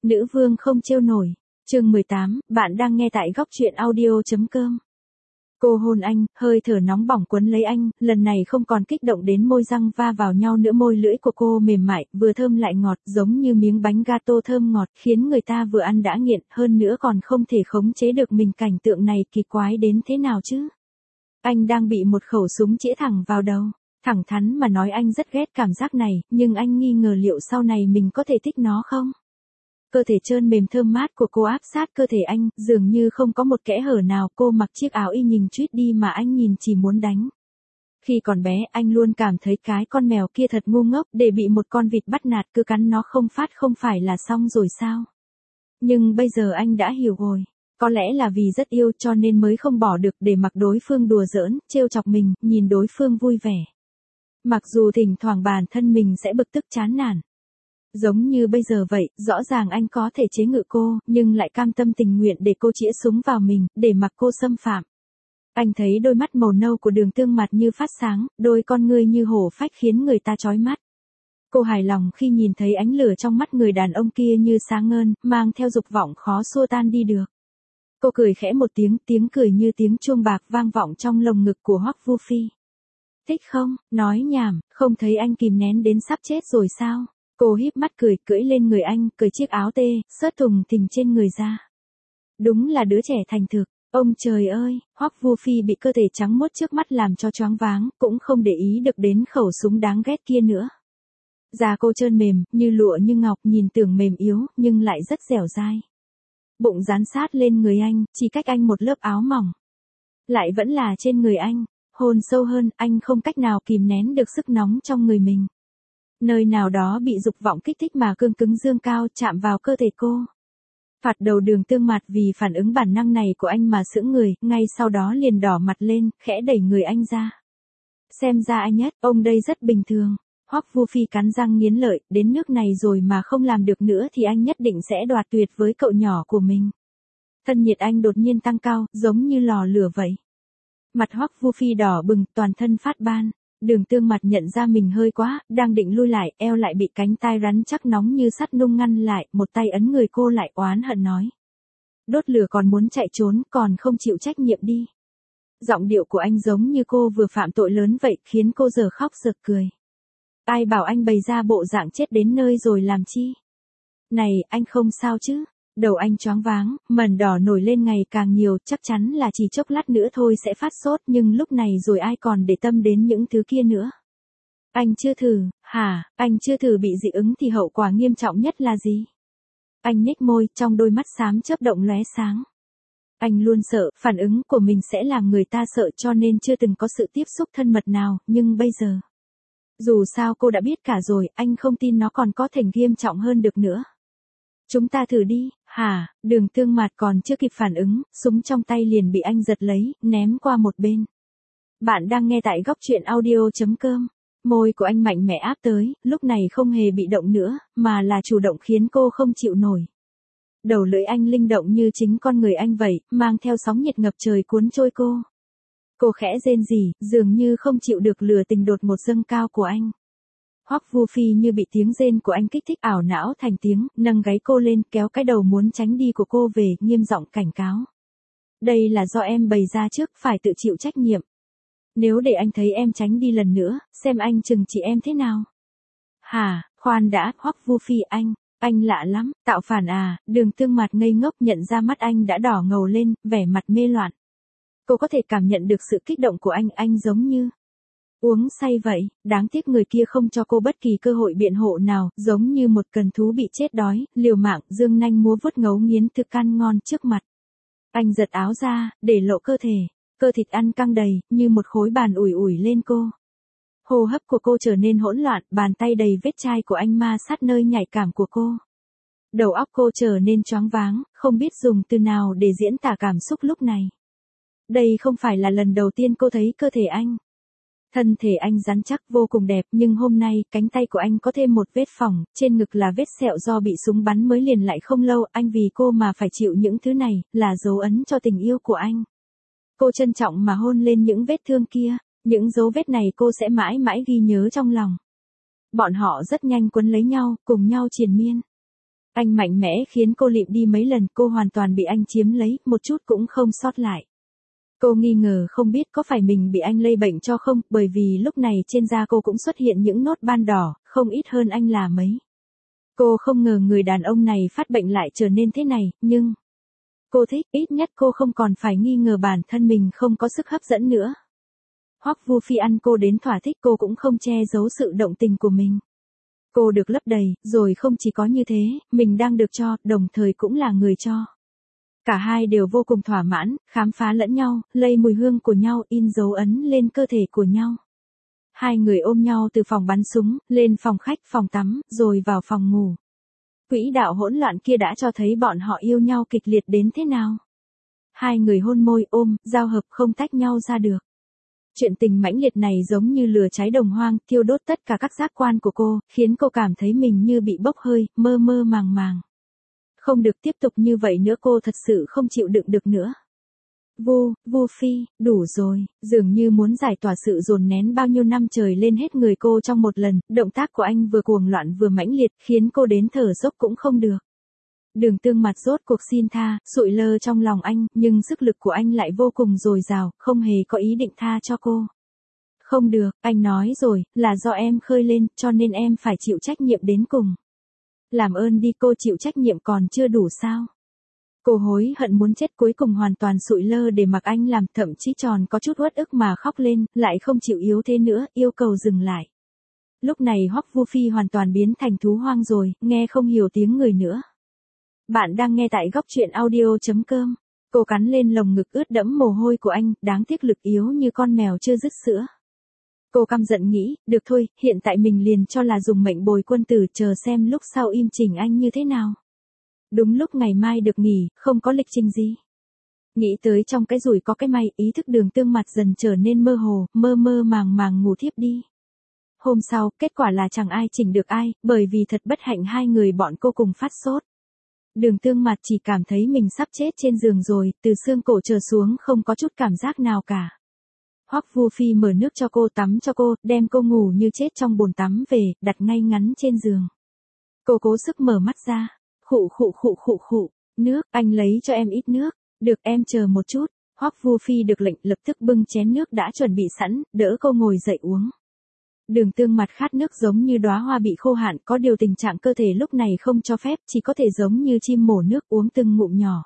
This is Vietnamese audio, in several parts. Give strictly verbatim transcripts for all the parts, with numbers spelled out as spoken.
Nữ vương không trêu nổi. Chương mười tám, bạn đang nghe tại góc truyện audio chấm com. Cô hôn anh, hơi thở nóng bỏng quấn lấy anh, lần này không còn kích động đến môi răng va vào nhau nữa, môi lưỡi của cô mềm mại, vừa thơm lại ngọt, giống như miếng bánh gato thơm ngọt, khiến người ta vừa ăn đã nghiện, hơn nữa còn không thể khống chế được mình. Cảnh tượng này kỳ quái đến thế nào chứ? Anh đang bị một khẩu súng chĩa thẳng vào đầu. Thẳng thắn mà nói, anh rất ghét cảm giác này, nhưng anh nghi ngờ liệu sau này mình có thể thích nó không? Cơ thể trơn mềm thơm mát của cô áp sát cơ thể anh, dường như không có một kẽ hở nào. Cô mặc chiếc áo y nhìn chuýt đi mà anh nhìn chỉ muốn đánh. Khi còn bé, anh luôn cảm thấy cái con mèo kia thật ngu ngốc, để bị một con vịt bắt nạt cứ cắn nó không phát không phải là xong rồi sao? Nhưng bây giờ anh đã hiểu rồi. Có lẽ là vì rất yêu cho nên mới không bỏ được để mặc đối phương đùa giỡn, trêu chọc mình, nhìn đối phương vui vẻ. Mặc dù thỉnh thoảng bản thân mình sẽ bực tức chán nản. Giống như bây giờ vậy, rõ ràng anh có thể chế ngự cô, nhưng lại cam tâm tình nguyện để cô chĩa súng vào mình, để mặc cô xâm phạm. Anh thấy đôi mắt màu nâu của Đường Tương mặt như phát sáng, đôi con ngươi như hổ phách khiến người ta chói mắt. Cô hài lòng khi nhìn thấy ánh lửa trong mắt người đàn ông kia như sáng ngơn, mang theo dục vọng khó xua tan đi được. Cô cười khẽ một tiếng, tiếng cười như tiếng chuông bạc vang vọng trong lồng ngực của Hoắc Vu Phi. Thích không? Nói nhảm, không thấy anh kìm nén đến sắp chết rồi sao? Cô híp mắt cười, cưỡi lên người anh, cởi chiếc áo tê, sớt thùng thình trên người ra. Đúng là đứa trẻ thành thực. Ông trời ơi, Hoắc Vu Phi bị cơ thể trắng muốt trước mắt làm cho choáng váng, cũng không để ý được đến khẩu súng đáng ghét kia nữa. Da cô trơn mềm, như lụa như ngọc, nhìn tưởng mềm yếu, nhưng lại rất dẻo dai. Bụng dán sát lên người anh, chỉ cách anh một lớp áo mỏng. Lại vẫn là trên người anh, hôn sâu hơn, anh không cách nào kìm nén được sức nóng trong người mình. Nơi nào đó bị dục vọng kích thích mà cương cứng dương cao chạm vào cơ thể cô. Phạt đầu Đường Tương mặt vì phản ứng bản năng này của anh mà sững người, ngay sau đó liền đỏ mặt lên, khẽ đẩy người anh ra. Xem ra anh nhất, ông đây rất bình thường. Hoắc Vu Phi cắn răng nghiến lợi, đến nước này rồi mà không làm được nữa thì anh nhất định sẽ đoạt tuyệt với cậu nhỏ của mình. Thân nhiệt anh đột nhiên tăng cao, giống như lò lửa vậy. Mặt Hoắc Vu Phi đỏ bừng, toàn thân phát ban. Đường Tương mặt nhận ra mình hơi quá, đang định lui lại, eo lại bị cánh tay rắn chắc nóng như sắt nung ngăn lại, một tay ấn người cô lại, oán hận nói. Đốt lửa còn muốn chạy trốn, còn không chịu trách nhiệm đi. Giọng điệu của anh giống như cô vừa phạm tội lớn vậy, khiến cô giờ khóc giờ cười. Ai bảo anh bày ra bộ dạng chết đến nơi rồi làm chi? Này, anh không sao chứ? Đầu anh choáng váng, mẩn đỏ nổi lên ngày càng nhiều, chắc chắn là chỉ chốc lát nữa thôi sẽ phát sốt, nhưng lúc này rồi ai còn để tâm đến những thứ kia nữa. Anh chưa thử, hả, anh chưa thử bị dị ứng thì hậu quả nghiêm trọng nhất là gì? Anh nhếch môi, trong đôi mắt xám chớp động lóe sáng. Anh luôn sợ, phản ứng của mình sẽ làm người ta sợ cho nên chưa từng có sự tiếp xúc thân mật nào, nhưng bây giờ. Dù sao cô đã biết cả rồi, anh không tin nó còn có thể nghiêm trọng hơn được nữa. Chúng ta thử đi, hả, Đường Tương mặt còn chưa kịp phản ứng, súng trong tay liền bị anh giật lấy, ném qua một bên. Bạn đang nghe tại góc truyện audio chấm com. Môi của anh mạnh mẽ áp tới, lúc này không hề bị động nữa, mà là chủ động khiến cô không chịu nổi. Đầu lưỡi anh linh động như chính con người anh vậy, mang theo sóng nhiệt ngập trời cuốn trôi cô. Cô khẽ rên rỉ, dường như không chịu được lửa tình đột ngột dâng cao của anh. Hoắc Vu Phi như bị tiếng rên của anh kích thích ảo não thành tiếng, nâng gáy cô lên, kéo cái đầu muốn tránh đi của cô về, nghiêm giọng cảnh cáo. Đây là do em bày ra trước, phải tự chịu trách nhiệm. Nếu để anh thấy em tránh đi lần nữa, xem anh chừng trị em thế nào. Hả, khoan đã, Hoắc Vu Phi anh, anh lạ lắm, tạo phản à? Đường Tương mặt ngây ngốc nhận ra mắt anh đã đỏ ngầu lên, vẻ mặt mê loạn. Cô có thể cảm nhận được sự kích động của anh, anh giống như uống say vậy, đáng tiếc người kia không cho cô bất kỳ cơ hội biện hộ nào, giống như một cần thú bị chết đói, liều mạng, dương nanh múa vuốt ngấu nghiến thức ăn ngon trước mặt. Anh giật áo ra, để lộ cơ thể, cơ thịt ăn căng đầy, như một khối bàn ủi ủi lên cô. Hô hấp của cô trở nên hỗn loạn, bàn tay đầy vết chai của anh ma sát nơi nhạy cảm của cô. Đầu óc cô trở nên choáng váng, không biết dùng từ nào để diễn tả cảm xúc lúc này. Đây không phải là lần đầu tiên cô thấy cơ thể anh. Thân thể anh rắn chắc vô cùng đẹp, nhưng hôm nay, cánh tay của anh có thêm một vết phỏng, trên ngực là vết sẹo do bị súng bắn mới liền lại không lâu, anh vì cô mà phải chịu những thứ này, là dấu ấn cho tình yêu của anh. Cô trân trọng mà hôn lên những vết thương kia, những dấu vết này cô sẽ mãi mãi ghi nhớ trong lòng. Bọn họ rất nhanh quấn lấy nhau, cùng nhau triền miên. Anh mạnh mẽ khiến cô lịm đi mấy lần, cô hoàn toàn bị anh chiếm lấy, một chút cũng không sót lại. Cô nghi ngờ không biết có phải mình bị anh lây bệnh cho không, bởi vì lúc này trên da cô cũng xuất hiện những nốt ban đỏ, không ít hơn anh là mấy. Cô không ngờ người đàn ông này phát bệnh lại trở nên thế này, nhưng cô thích, ít nhất cô không còn phải nghi ngờ bản thân mình không có sức hấp dẫn nữa. Hoắc Vu Phi ăn cô đến thỏa thích, cô cũng không che giấu sự động tình của mình. Cô được lấp đầy, rồi không chỉ có như thế, mình đang được cho, đồng thời cũng là người cho. Cả hai đều vô cùng thỏa mãn, khám phá lẫn nhau, lây mùi hương của nhau, in dấu ấn lên cơ thể của nhau. Hai người ôm nhau từ phòng bắn súng, lên phòng khách, phòng tắm, rồi vào phòng ngủ. Quỹ đạo hỗn loạn kia đã cho thấy bọn họ yêu nhau kịch liệt đến thế nào. Hai người hôn môi, ôm, giao hợp không tách nhau ra được. Chuyện tình mãnh liệt này giống như lửa cháy đồng hoang, thiêu đốt tất cả các giác quan của cô, khiến cô cảm thấy mình như bị bốc hơi, mơ mơ màng màng. Không được tiếp tục như vậy nữa, cô thật sự không chịu đựng được nữa. Vu, Vu Phi, đủ rồi, dường như muốn giải tỏa sự dồn nén bao nhiêu năm trời lên hết người cô trong một lần, động tác của anh vừa cuồng loạn vừa mãnh liệt, khiến cô đến thở dốc cũng không được. Đường Tương mặt rốt cuộc xin tha, sụi lơ trong lòng anh, nhưng sức lực của anh lại vô cùng dồi dào, không hề có ý định tha cho cô. Không được, anh nói rồi, là do em khơi lên, cho nên em phải chịu trách nhiệm đến cùng. Làm ơn đi, cô chịu trách nhiệm còn chưa đủ sao? Cô hối hận muốn chết, cuối cùng hoàn toàn sụi lơ để mặc anh làm, thậm chí tròn có chút uất ức mà khóc lên, lại không chịu yếu thế nữa, yêu cầu dừng lại. Lúc này Hoắc Vu Phi hoàn toàn biến thành thú hoang rồi, nghe không hiểu tiếng người nữa. Bạn đang nghe tại góc truyện audio chấm com. Cô cắn lên lồng ngực ướt đẫm mồ hôi của anh, đáng tiếc lực yếu như con mèo chưa dứt sữa. Cô căm giận nghĩ, được thôi, hiện tại mình liền cho là dùng mệnh bồi quân tử, chờ xem lúc sau im chỉnh anh như thế nào. Đúng lúc ngày mai được nghỉ, không có lịch trình gì. Nghĩ tới trong cái rủi có cái may, ý thức Đường Tương mặt dần trở nên mơ hồ, mơ mơ màng màng ngủ thiếp đi. Hôm sau, kết quả là chẳng ai chỉnh được ai, bởi vì thật bất hạnh hai người bọn cô cùng phát sốt. Đường Tương mặt chỉ cảm thấy mình sắp chết trên giường rồi, từ xương cổ trở xuống không có chút cảm giác nào cả. Hoắc Vu Phi mở nước cho cô, tắm cho cô, đem cô ngủ như chết trong bồn tắm về, đặt ngay ngắn trên giường. Cô cố sức mở mắt ra, khụ khụ khụ khụ khụ, nước, anh lấy cho em ít nước, được em chờ một chút. Hoắc Vu Phi được lệnh lập tức bưng chén nước đã chuẩn bị sẵn, đỡ cô ngồi dậy uống. Đường Tương mặt khát nước giống như đóa hoa bị khô hạn, có điều tình trạng cơ thể lúc này không cho phép, chỉ có thể giống như chim mổ nước uống từng ngụm nhỏ.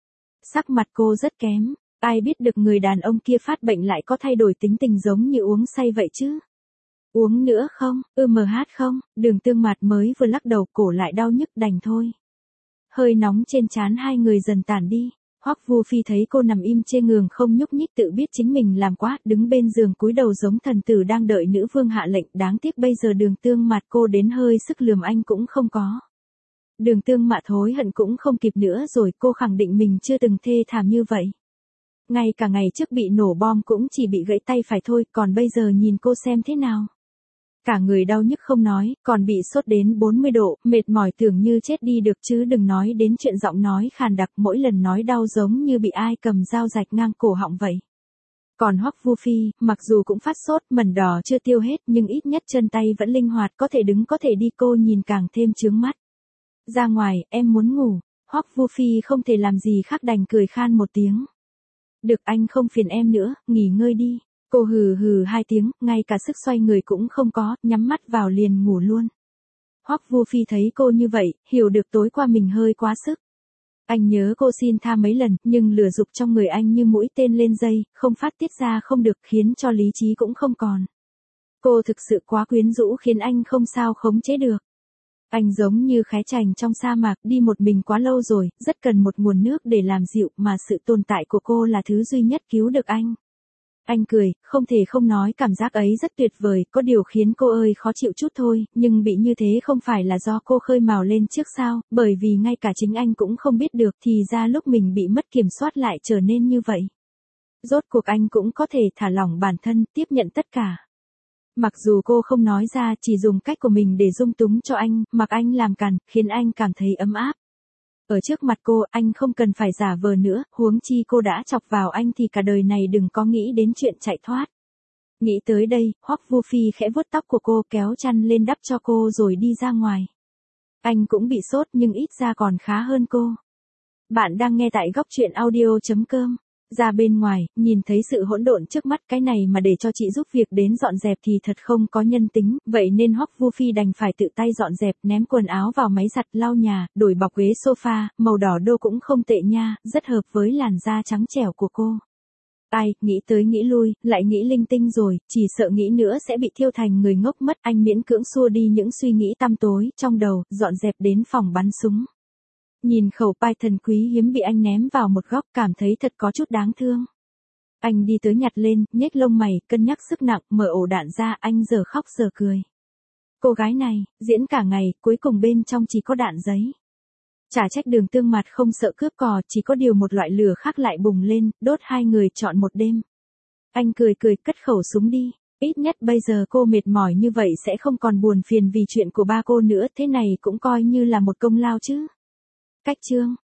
Sắc mặt cô rất kém, ai biết được người đàn ông kia phát bệnh lại có thay đổi tính tình giống như uống say vậy chứ. Uống nữa không, ư mờ hát không, Đường Tương mặt mới vừa lắc đầu, cổ lại đau nhức, đành thôi. Hơi nóng trên trán hai người dần tản đi. Hoắc Vu Phi thấy cô nằm im chê ngường không nhúc nhích, tự biết chính mình làm quá, đứng bên giường cúi đầu giống thần tử đang đợi nữ vương hạ lệnh, đáng tiếc bây giờ Đường Tương mặt cô đến hơi sức lườm anh cũng không có. Đường Tương mặt hối hận cũng không kịp nữa rồi, cô khẳng định mình chưa từng thê thảm như vậy. Ngay cả ngày trước bị nổ bom cũng chỉ bị gãy tay phải thôi, còn bây giờ nhìn cô xem thế nào. Cả người đau nhức không nói, còn bị sốt đến bốn mươi độ, mệt mỏi tưởng như chết đi được, chứ đừng nói đến chuyện giọng nói khàn đặc, mỗi lần nói đau giống như bị ai cầm dao rạch ngang cổ họng vậy. Còn Hoắc Vu Phi, mặc dù cũng phát sốt, mẩn đỏ chưa tiêu hết, nhưng ít nhất chân tay vẫn linh hoạt, có thể đứng có thể đi, cô nhìn càng thêm chướng mắt. Ra ngoài, em muốn ngủ. Hoắc Vu Phi không thể làm gì khác đành cười khan một tiếng. Được, anh không phiền em nữa, nghỉ ngơi đi. Cô hừ hừ hai tiếng, ngay cả sức xoay người cũng không có, nhắm mắt vào liền ngủ luôn. Hoắc Vu Phi thấy cô như vậy, hiểu được tối qua mình hơi quá sức. Anh nhớ cô xin tha mấy lần, nhưng lửa dục trong người anh như mũi tên lên dây, không phát tiết ra không được, khiến cho lý trí cũng không còn. Cô thực sự quá quyến rũ khiến anh không sao khống chế được. Anh giống như khé chành trong sa mạc, đi một mình quá lâu rồi, rất cần một nguồn nước để làm dịu, mà sự tồn tại của cô là thứ duy nhất cứu được anh. Anh cười, không thể không nói cảm giác ấy rất tuyệt vời, có điều khiến cô ơi khó chịu chút thôi, nhưng bị như thế không phải là do cô khơi mào lên trước sao, bởi vì ngay cả chính anh cũng không biết được, thì ra lúc mình bị mất kiểm soát lại trở nên như vậy. Rốt cuộc anh cũng có thể thả lỏng bản thân, tiếp nhận tất cả. Mặc dù cô không nói ra, chỉ dùng cách của mình để dung túng cho anh, mặc anh làm càn, khiến anh cảm thấy ấm áp. Ở trước mặt cô, anh không cần phải giả vờ nữa, huống chi cô đã chọc vào anh thì cả đời này đừng có nghĩ đến chuyện chạy thoát. Nghĩ tới đây, Hoắc Vu Phi khẽ vuốt tóc của cô, kéo chăn lên đắp cho cô rồi đi ra ngoài. Anh cũng bị sốt nhưng ít ra còn khá hơn cô. Bạn đang nghe tại góc chuyện audio.com. Ra bên ngoài, nhìn thấy sự hỗn độn trước mắt, cái này mà để cho chị giúp việc đến dọn dẹp thì thật không có nhân tính, vậy nên Hoắc Vu Phi đành phải tự tay dọn dẹp, ném quần áo vào máy giặt, lau nhà, đổi bọc ghế sofa, màu đỏ đô cũng không tệ nha, rất hợp với làn da trắng trẻo của cô. Ai, nghĩ tới nghĩ lui, lại nghĩ linh tinh rồi, chỉ sợ nghĩ nữa sẽ bị thiêu thành người ngốc mất. Anh miễn cưỡng xua đi những suy nghĩ tăm tối trong đầu, dọn dẹp đến phòng bắn súng. Nhìn khẩu Python quý hiếm bị anh ném vào một góc, cảm thấy thật có chút đáng thương. Anh đi tới nhặt lên, nhếch lông mày, cân nhắc sức nặng, mở ổ đạn ra, anh giờ khóc giờ cười. Cô gái này, diễn cả ngày, cuối cùng bên trong chỉ có đạn giấy. Chả trách Đường Tương Mặt không sợ cướp cò, chỉ có điều một loại lửa khác lại bùng lên, đốt hai người trọn một đêm. Anh cười cười, cất khẩu súng đi. Ít nhất bây giờ cô mệt mỏi như vậy sẽ không còn buồn phiền vì chuyện của ba cô nữa, thế này cũng coi như là một công lao chứ. Cách chương